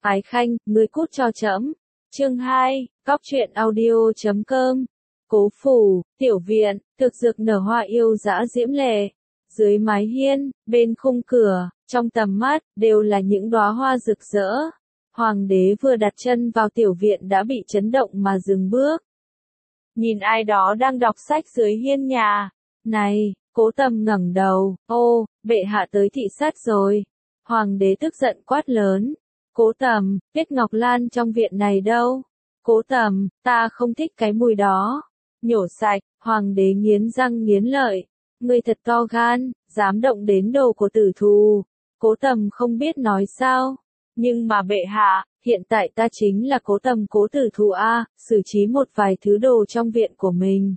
Ái Khanh, ngươi cút cho trẫm. Chương 2, Cóc truyện audio.com. Cố phủ, tiểu viện, thực dược nở hoa yêu dã diễm lệ. Dưới mái hiên, bên khung cửa, trong tầm mắt, đều là những đóa hoa rực rỡ. Hoàng đế vừa đặt chân vào tiểu viện đã bị chấn động mà dừng bước. Nhìn ai đó đang đọc sách dưới hiên nhà. Này, Cố Tầm ngẩng đầu, ô, bệ hạ tới thị sát rồi. Hoàng đế tức giận quát lớn. Cố Tầm, Tuyết Ngọc Lan trong viện này đâu? Cố Tầm, ta không thích cái mùi đó. Nhổ sạch, hoàng đế nghiến răng nghiến lợi. Ngươi thật to gan, dám động đến đồ của tử thù. Cố Tầm không biết nói sao. Nhưng mà bệ hạ, hiện tại ta chính là Cố Tầm Cố tử thù a, xử trí một vài thứ đồ trong viện của mình.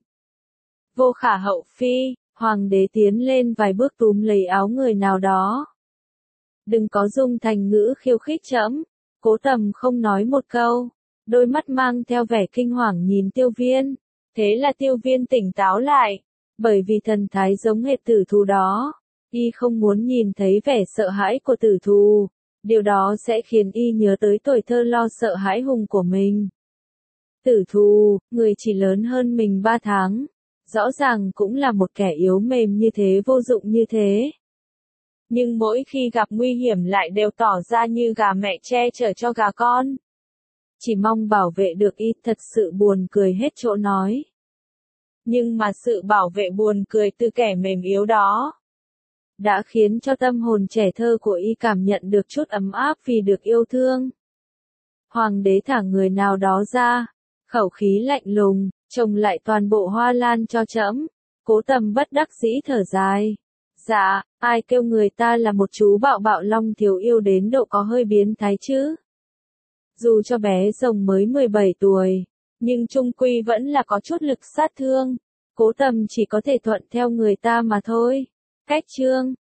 Vô khả hậu phi, hoàng đế tiến lên vài bước túm lấy áo người nào đó. Đừng có dùng thành ngữ khiêu khích trẫm. Cố Tầm không nói một câu, đôi mắt mang theo vẻ kinh hoàng nhìn Tiêu Viên. Thế là Tiêu Viên tỉnh táo lại, bởi vì thần thái giống hệt tử thù đó. Y không muốn nhìn thấy vẻ sợ hãi của tử thù, điều đó sẽ khiến y nhớ tới tuổi thơ lo sợ hãi hùng của mình. Tử thù, người chỉ lớn hơn mình 3 tháng, rõ ràng cũng là một kẻ yếu mềm như thế, vô dụng như thế. Nhưng mỗi khi gặp nguy hiểm lại đều tỏ ra như gà mẹ che chở cho gà con. Chỉ mong bảo vệ được y, thật sự buồn cười hết chỗ nói. Nhưng mà sự bảo vệ buồn cười từ kẻ mềm yếu đó đã khiến cho tâm hồn trẻ thơ của y cảm nhận được chút ấm áp vì được yêu thương. Hoàng đế thả người nào đó ra, khẩu khí lạnh lùng, trồng lại toàn bộ hoa lan cho trẫm. Cố Tầm bất đắc dĩ thở dài. Dạ, ai kêu người ta là một chú bạo bạo long thiếu yêu đến độ có hơi biến thái chứ. Dù cho bé rồng mới 17 tuổi, nhưng chung quy vẫn là có chút lực sát thương. Cố Tầm chỉ có thể thuận theo người ta mà thôi. Cách chương